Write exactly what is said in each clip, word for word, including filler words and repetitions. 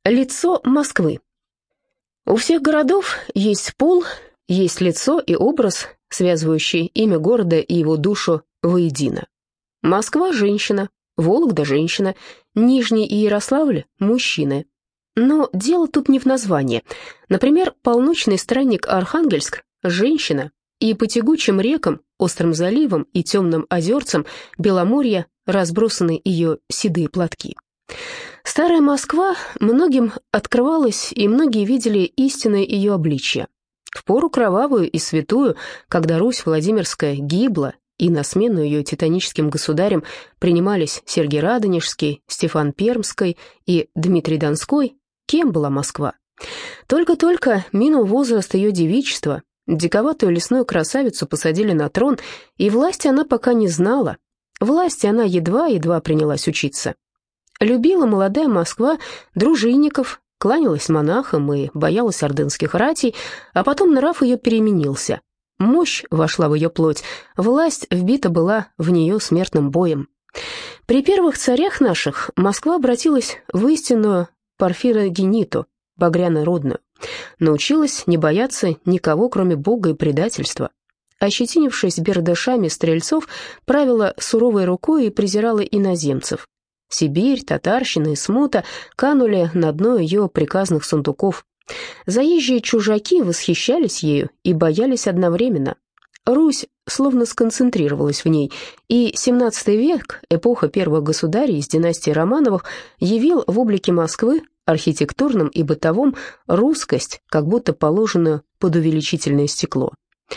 Лицо Москвы. У всех городов есть пол, есть лицо и образ, связывающий имя города и его душу воедино. Москва – женщина, Вологда – женщина, Нижний и Ярославль – мужчины. Но дело тут не в названии. Например, полночный странник Архангельск – женщина, и по тягучим рекам, острым заливам и темным озерцам Беломорья разбросаны ее седые платки. Старая Москва многим открывалась, и многие видели истинное ее обличье. В пору кровавую и святую, когда Русь Владимирская гибла, и на смену ее титаническим государям принимались Сергий Радонежский, Стефан Пермский и Дмитрий Донской, кем была Москва? Только-только минул возраст ее девичества, диковатую лесную красавицу посадили на трон, и власти она пока не знала. Власти она едва-едва принялась учиться. Любила молодая Москва дружинников, кланялась монахам и боялась ордынских ратей, а потом нрав ее переменился. Мощь вошла в ее плоть, власть вбита была в нее смертным боем. При первых царях наших Москва обратилась в истинную порфирогениту, багряно-родную. Научилась не бояться никого, кроме Бога и предательства. Ощетинившись бердышами стрельцов, правила суровой рукой и презирала иноземцев. Сибирь, татарщина и смута канули на дно ее приказных сундуков. Заезжие чужаки восхищались ею и боялись одновременно. Русь словно сконцентрировалась в ней, и семнадцатый век, эпоха первых государей из династии Романовых, явил в облике Москвы, архитектурном и бытовом, русскость, как будто положенную под увеличительное стекло.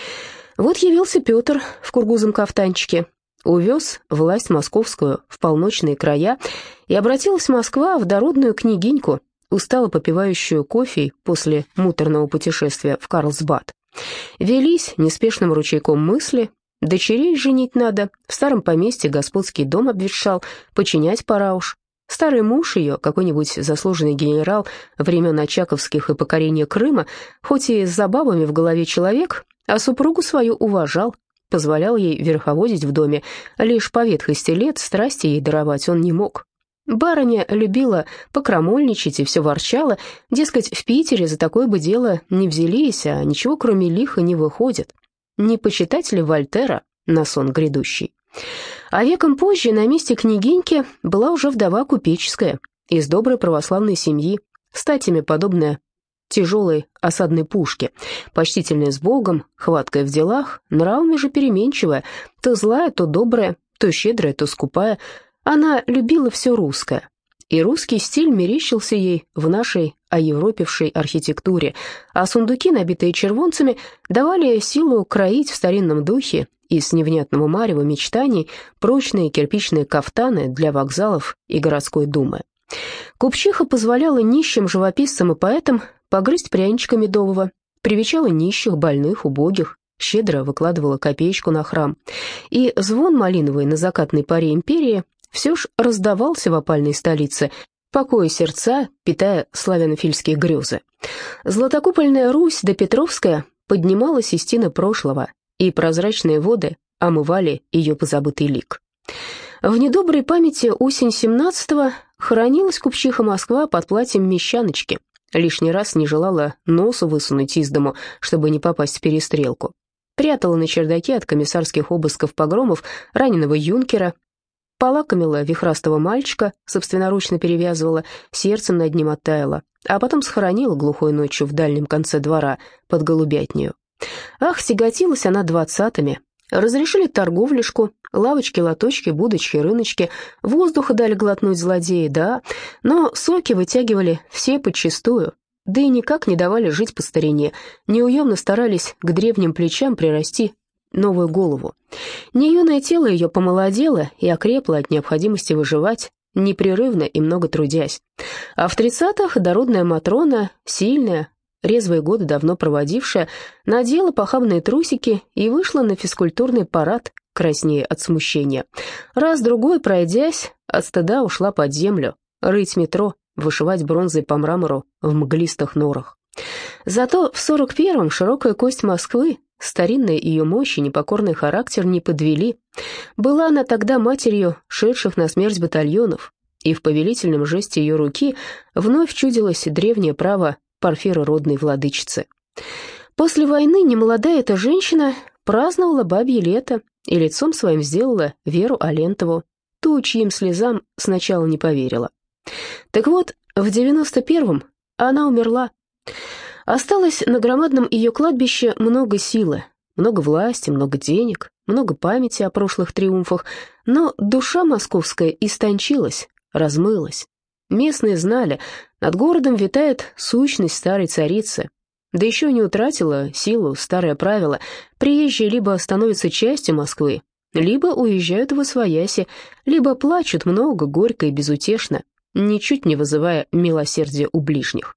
Вот явился Петр в кургузом кафтанчике, увез власть московскую в полночные края, и обратилась Москва в дородную княгиньку, устало попивающую кофе после муторного путешествия в Карлсбад. Велись неспешным ручейком мысли: дочерей женить надо, в старом поместье господский дом обветшал, починять пора уж. Старый муж ее, какой-нибудь заслуженный генерал времен Очаковских и покорения Крыма, хоть и с забавами в голове человек, а супругу свою уважал, позволял ей верховодить в доме, лишь по ветхости лет страсти ей даровать он не мог. Барыня любила покрамольничать и все ворчала, дескать, в Питере за такое бы дело не взялись, а ничего кроме лиха не выходит. Не почитать ли Вольтера на сон грядущий? А веком позже на месте княгиньки была уже вдова купеческая, из доброй православной семьи, статями подобная тяжелой осадной пушке, почтительная с Богом, хваткая в делах, нравами же переменчивая, то злая, то добрая, то щедрая, то скупая. Она любила все русское, и русский стиль мерещился ей в нашей оевропевшей архитектуре, а сундуки, набитые червонцами, давали силу кроить в старинном духе из невнятного марева мечтаний прочные кирпичные кафтаны для вокзалов и городской думы. Купчиха позволяла нищим живописцам и поэтам погрызть пряничка медового, привечала нищих, больных, убогих, щедро выкладывала копеечку на храм, и звон малиновый на закатной паре империи все ж раздавался в опальной столице, покоя сердца, питая славянофильские грезы. Златокупольная Русь да Петровская поднималась из тины прошлого, и прозрачные воды омывали ее позабытый лик. В недоброй памяти осень семнадцатого хоронилась купчиха Москва под платьем мещаночки, лишний раз не желала носу высунуть из дому, чтобы не попасть в перестрелку. Прятала на чердаке от комиссарских обысков погромов раненого юнкера, полакомила вихрастого мальчика, собственноручно перевязывала, сердцем над ним оттаяла, а потом схоронила глухой ночью в дальнем конце двора под голубятнею. Ах, тяготилась она двадцатыми. Разрешили торговляшку, лавочки, лоточки, будочки, рыночки, воздуха дали глотнуть злодеи, да, но соки вытягивали все подчистую, да и никак не давали жить по старине, неуемно старались к древним плечам прирасти новую голову. Неюное тело ее помолодело и окрепло от необходимости выживать, непрерывно и много трудясь. А в тридцатых дородная Матрона, сильная, резвые годы давно проводившая, надела похабные трусики и вышла на физкультурный парад, краснея от смущения. Раз-другой, пройдясь, от стыда ушла под землю, рыть метро, вышивать бронзой по мрамору в мглистых норах. Зато в сорок первом широкая кость Москвы, старинная ее мощь и непокорный характер не подвели. Была она тогда матерью шедших на смерть батальонов, и в повелительном жесте ее руки вновь чудилось древнее право порфирородной владычицы. После войны немолодая эта женщина праздновала бабье лето и лицом своим сделала Веру Алентову, ту, чьим слезам сначала не поверила. Так вот, в девяносто первом она умерла. Осталось на громадном ее кладбище много силы, много власти, много денег, много памяти о прошлых триумфах, но душа московская истончилась, размылась. Местные знали, над городом витает сущность старой царицы. Да еще не утратила силу старое правило: приезжие либо становятся частью Москвы, либо уезжают в освояси, либо плачут много, горько и безутешно, ничуть не вызывая милосердия у ближних.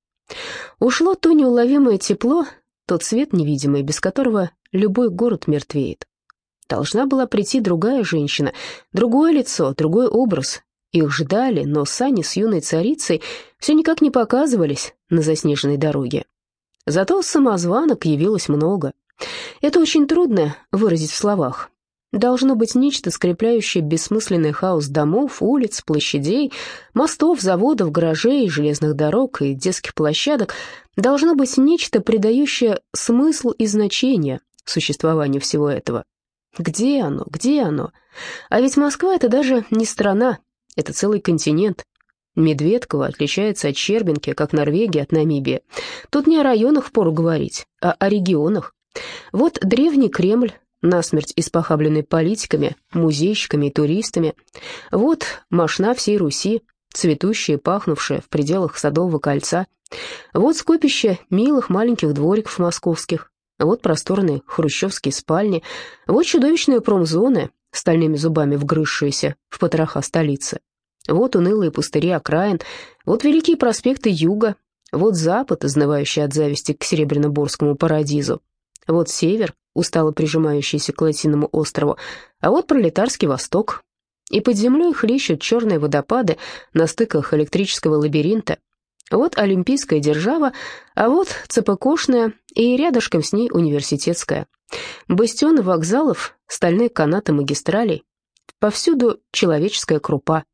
Ушло то неуловимое тепло, тот свет невидимый, без которого любой город мертвеет. Должна была прийти другая женщина, другое лицо, другой образ. Их ждали, но сани с юной царицей все никак не показывались на заснеженной дороге. Зато самозванок явилось много. Это очень трудно выразить в словах. Должно быть нечто, скрепляющее бессмысленный хаос домов, улиц, площадей, мостов, заводов, гаражей, железных дорог и детских площадок. Должно быть нечто, придающее смысл и значение существованию всего этого. Где оно? Где оно? А ведь Москва — это даже не страна, это целый континент. Медведково отличается от Щербинки, как Норвегия от Намибии. Тут не о районах впору говорить, а о регионах. Вот древний Кремль, насмерть испохабленный политиками, музейщиками и туристами. Вот мошна всей Руси, цветущая и пахнувшая в пределах Садового кольца. Вот скопище милых маленьких двориков московских. Вот просторные хрущевские спальни. Вот чудовищные промзоны, стальными зубами вгрызшиеся в потроха столицы. Вот унылые пустыри окраин, вот великие проспекты юга, вот запад, изнывающий от зависти к Серебряноборскому парадизу, вот север, устало прижимающийся к Лосиному острову, а вот пролетарский восток. И под землей хлещут черные водопады на стыках электрического лабиринта. Вот олимпийская держава, а вот ЦПКошная и рядышком с ней университетская. Бастионы вокзалов, стальные канаты магистралей. Повсюду человеческая крупа.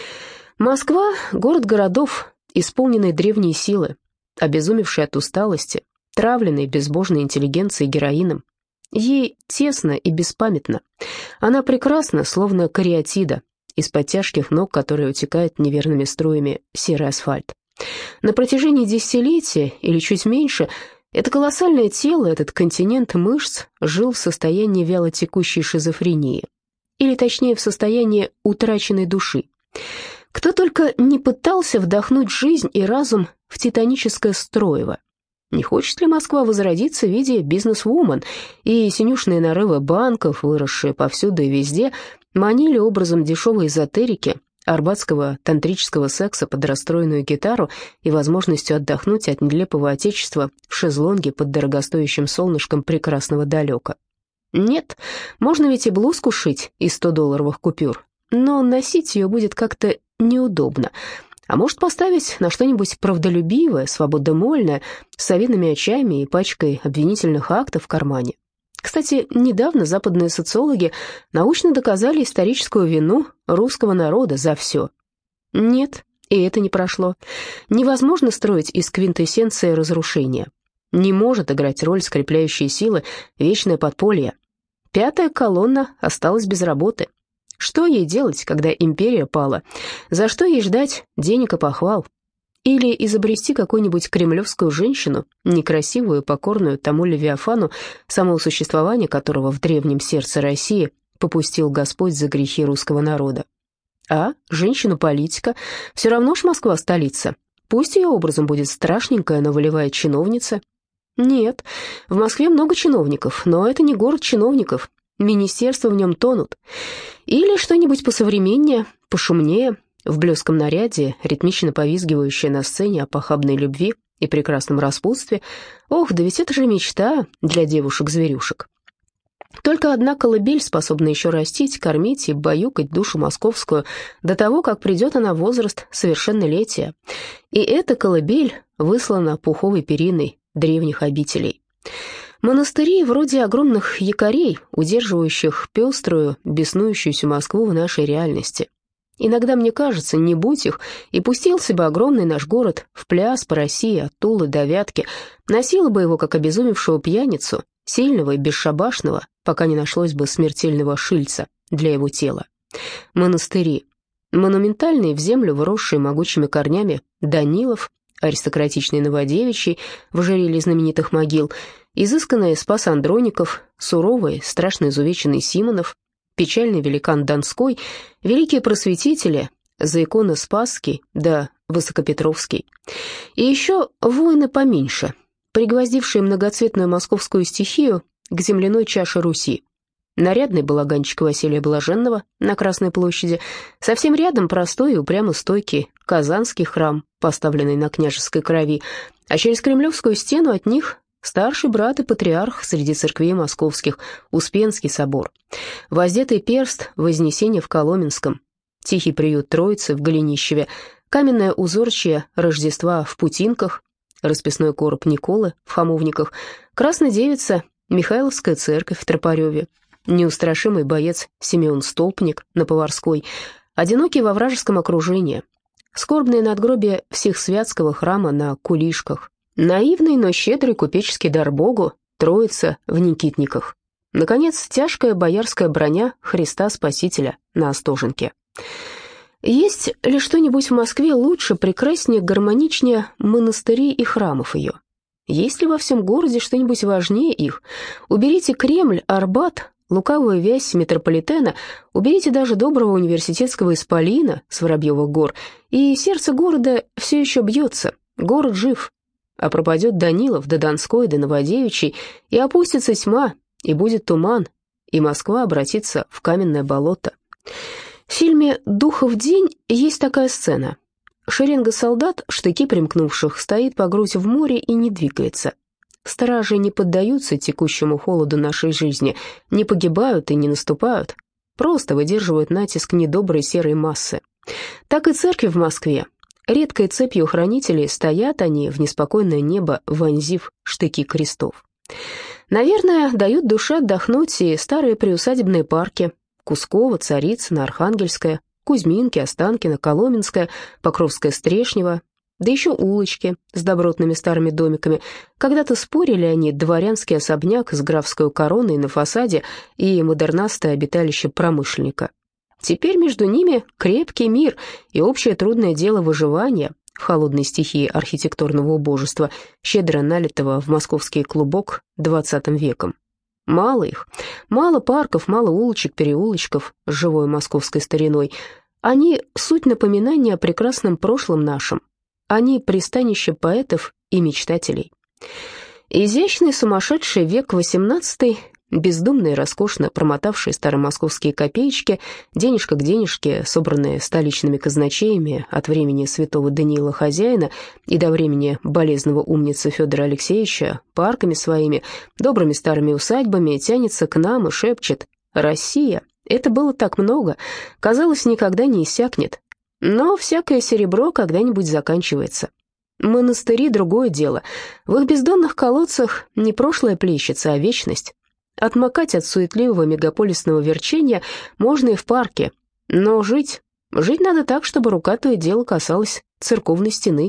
Москва — город городов, исполненный древней силы, обезумевший от усталости, травленный безбожной интеллигенцией героином. Ей тесно и беспамятно. Она прекрасна, словно кариатида, из-под тяжких ног, которые утекает неверными струями серый асфальт. На протяжении десятилетия или чуть меньше это колоссальное тело, этот континент мышц жил в состоянии вялотекущей шизофрении, или точнее в состоянии утраченной души. Кто только не пытался вдохнуть жизнь и разум в титаническое строево. Не хочет ли Москва возродиться в виде бизнес-вумен, и синюшные нарывы банков, выросшие повсюду и везде, манили образом дешевой эзотерики, арбатского тантрического секса под расстроенную гитару и возможностью отдохнуть от нелепого отечества в шезлонге под дорогостоящим солнышком прекрасного далека. Нет, можно ведь и блузку шить из сто-долларовых купюр, но носить ее будет как-то неудобно. А может поставить на что-нибудь правдолюбивое, свободомольное, с совиными очами и пачкой обвинительных актов в кармане. Кстати, недавно западные социологи научно доказали историческую вину русского народа за все. Нет, и это не прошло. Невозможно строить из квинтэссенции разрушения. Не может играть роль скрепляющей силы вечное подполье. Пятая колонна осталась без работы. Что ей делать, когда империя пала? За что ей ждать денег и похвал? Или изобрести какую-нибудь кремлевскую женщину, некрасивую и покорную тому Левиафану, самого существования которого в древнем сердце России попустил Господь за грехи русского народа? А женщину-политика? Все равно ж Москва столица. Пусть ее образом будет страшненькая, но волевая чиновница. Нет, в Москве много чиновников, но это не город чиновников. Министерства в нем тонут. Или что-нибудь посовременнее, пошумнее, в блеском наряде, ритмично повизгивающее на сцене о похабной любви и прекрасном распутстве. Ох, да ведь это же мечта для девушек-зверюшек. Только одна колыбель способна еще растить, кормить и баюкать душу московскую до того, как придет она в возраст совершеннолетия. И эта колыбель выслана пуховой периной древних обителей. Монастыри вроде огромных якорей, удерживающих пеструю, беснующуюся Москву в нашей реальности. Иногда мне кажется, не будь их, и пустился бы огромный наш город в пляс по России от Тулы до Вятки, носила бы его, как обезумевшего пьяницу, сильного и бесшабашного, пока не нашлось бы смертельного шильца для его тела. Монастыри. Монументальные в землю, вросшие могучими корнями Данилов, аристократичный Новодевичий в ожерелье знаменитых могил, изысканный Спас Андроников, суровый, страшно изувеченный Симонов, печальный великан Донской, великие просветители, заиконы Спасский да Высокопетровский. И еще воины поменьше, пригвоздившие многоцветную московскую стихию к земляной чаше Руси. Нарядный балаганчик Василия Блаженного на Красной площади, совсем рядом простой и упрямо стойкий Казанский храм, поставленный на княжеской крови, а через Кремлевскую стену от них старший брат и патриарх среди церквей московских, Успенский собор, воздетый перст Вознесения в Коломенском, тихий приют Троицы в Голенищеве, каменное узорчье Рождества в Путинках, расписной короб Николы в Хамовниках, Красная Девица, Михайловская церковь в Тропареве, неустрашимый боец Симеон Столпник на Поварской, одинокий во вражеском окружении, скорбное надгробие Всехсвятского храма на Кулишках, наивный, но щедрый купеческий дар Богу Троица в Никитниках, наконец, тяжкая боярская броня Христа Спасителя на Остоженке. Есть ли что-нибудь в Москве лучше, прекраснее, гармоничнее монастырей и храмов ее? Есть ли во всем городе что-нибудь важнее их? Уберите Кремль, Арбат, лукавую вязь метрополитена, уберите даже доброго университетского исполина с Воробьевых гор, и сердце города все еще бьется, город жив. А пропадет Данилов, да Донской, да Новодевичий, и опустится тьма, и будет туман, и Москва обратится в каменное болото. В фильме «Духов день» есть такая сцена. Шеренга солдат, штыки примкнувших, стоит по грудь в море и не двигается. Стражи не поддаются текущему холоду нашей жизни, не погибают и не наступают, просто выдерживают натиск недоброй серой массы. Так и церкви в Москве. Редкой цепью хранителей стоят они в неспокойное небо, вонзив штыки крестов. Наверное, дают душе отдохнуть и старые приусадебные парки: Кусково, Царицыно, Архангельская, Кузьминки, Останкино, Коломенская, Покровская, Стрешнева, да еще улочки с добротными старыми домиками. Когда-то спорили они дворянский особняк с графской короной на фасаде и модернастое обиталище промышленника. Теперь между ними крепкий мир и общее трудное дело выживания в холодной стихии архитектурного убожества, щедро налитого в московский клубок двадцатым веком. Мало их, мало парков, мало улочек, переулочков с живой московской стариной. Они — суть напоминания о прекрасном прошлом нашем. Они — пристанище поэтов и мечтателей. Изящный сумасшедший век восемнадцатый, бездумно и роскошно промотавшие старомосковские копеечки, денежка к денежке, собранные столичными казначеями от времени святого Даниила Хозяина и до времени болезного умницы Федора Алексеевича, парками своими, добрыми старыми усадьбами, тянется к нам и шепчет: «Россия, это было так много, казалось, никогда не иссякнет». Но всякое серебро когда-нибудь заканчивается. Монастыри — другое дело. В их бездонных колодцах не прошлое плещется, а вечность. Отмокать от суетливого мегаполисного верчения можно и в парке, но жить, жить надо так, чтобы рука то и дело касалась церковной стены.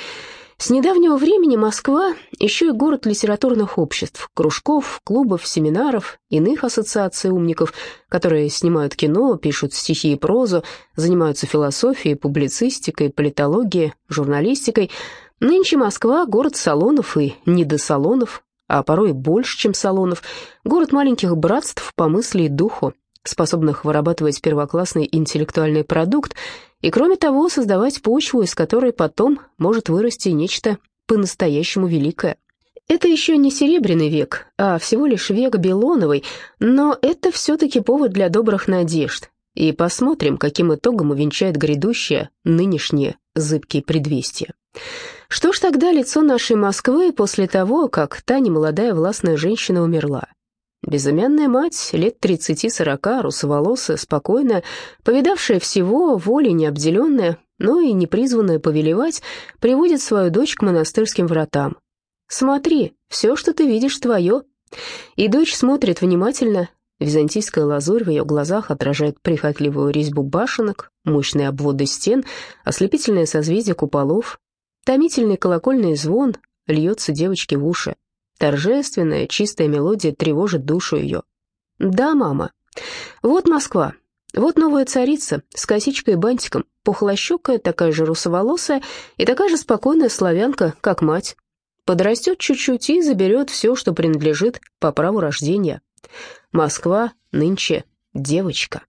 С недавнего времени Москва еще и город литературных обществ, кружков, клубов, семинаров, иных ассоциаций умников, которые снимают кино, пишут стихи и прозу, занимаются философией, публицистикой, политологией, журналистикой. Нынче Москва — город салонов и недосалонов, а порой больше, чем салонов, город маленьких братств по мысли и духу, способных вырабатывать первоклассный интеллектуальный продукт и, кроме того, создавать почву, из которой потом может вырасти нечто по-настоящему великое. Это еще не Серебряный век, а всего лишь век Белоновый, но это все-таки повод для добрых надежд. И посмотрим, каким итогом увенчает грядущее, нынешнее зыбкие предвестия. Что ж тогда лицо нашей Москвы после того, как та немолодая властная женщина умерла? Безымянная мать, лет тридцати-сорока, русоволосая, спокойная, повидавшая всего, волей необделенная, но и не призванная повелевать, приводит свою дочь к монастырским вратам. «Смотри, все, что ты видишь, твое». И дочь смотрит внимательно, Византийская лазурь в ее глазах отражает прихотливую резьбу башенок, мощные обводы стен, ослепительное созвездие куполов. Томительный колокольный звон льется девочке в уши. Торжественная, чистая мелодия тревожит душу ее. Да, мама, вот Москва, вот новая царица с косичкой и бантиком, пухлощекая, такая же русоволосая и такая же спокойная славянка, как мать. Подрастет чуть-чуть и заберет все, что принадлежит по праву рождения. Москва нынче девочка.